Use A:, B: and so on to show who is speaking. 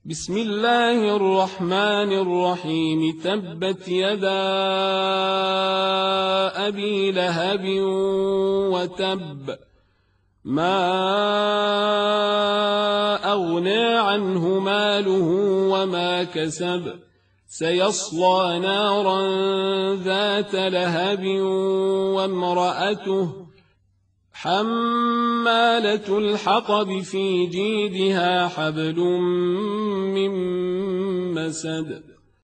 A: بسم الله الرحمن الرحيم تبت يدا أبي لهب وتب ما أغنى عنه ماله وما كسب سيصلى نارا ذات لهب وامرأته حمالة الحطب في جيدها حبل من مسد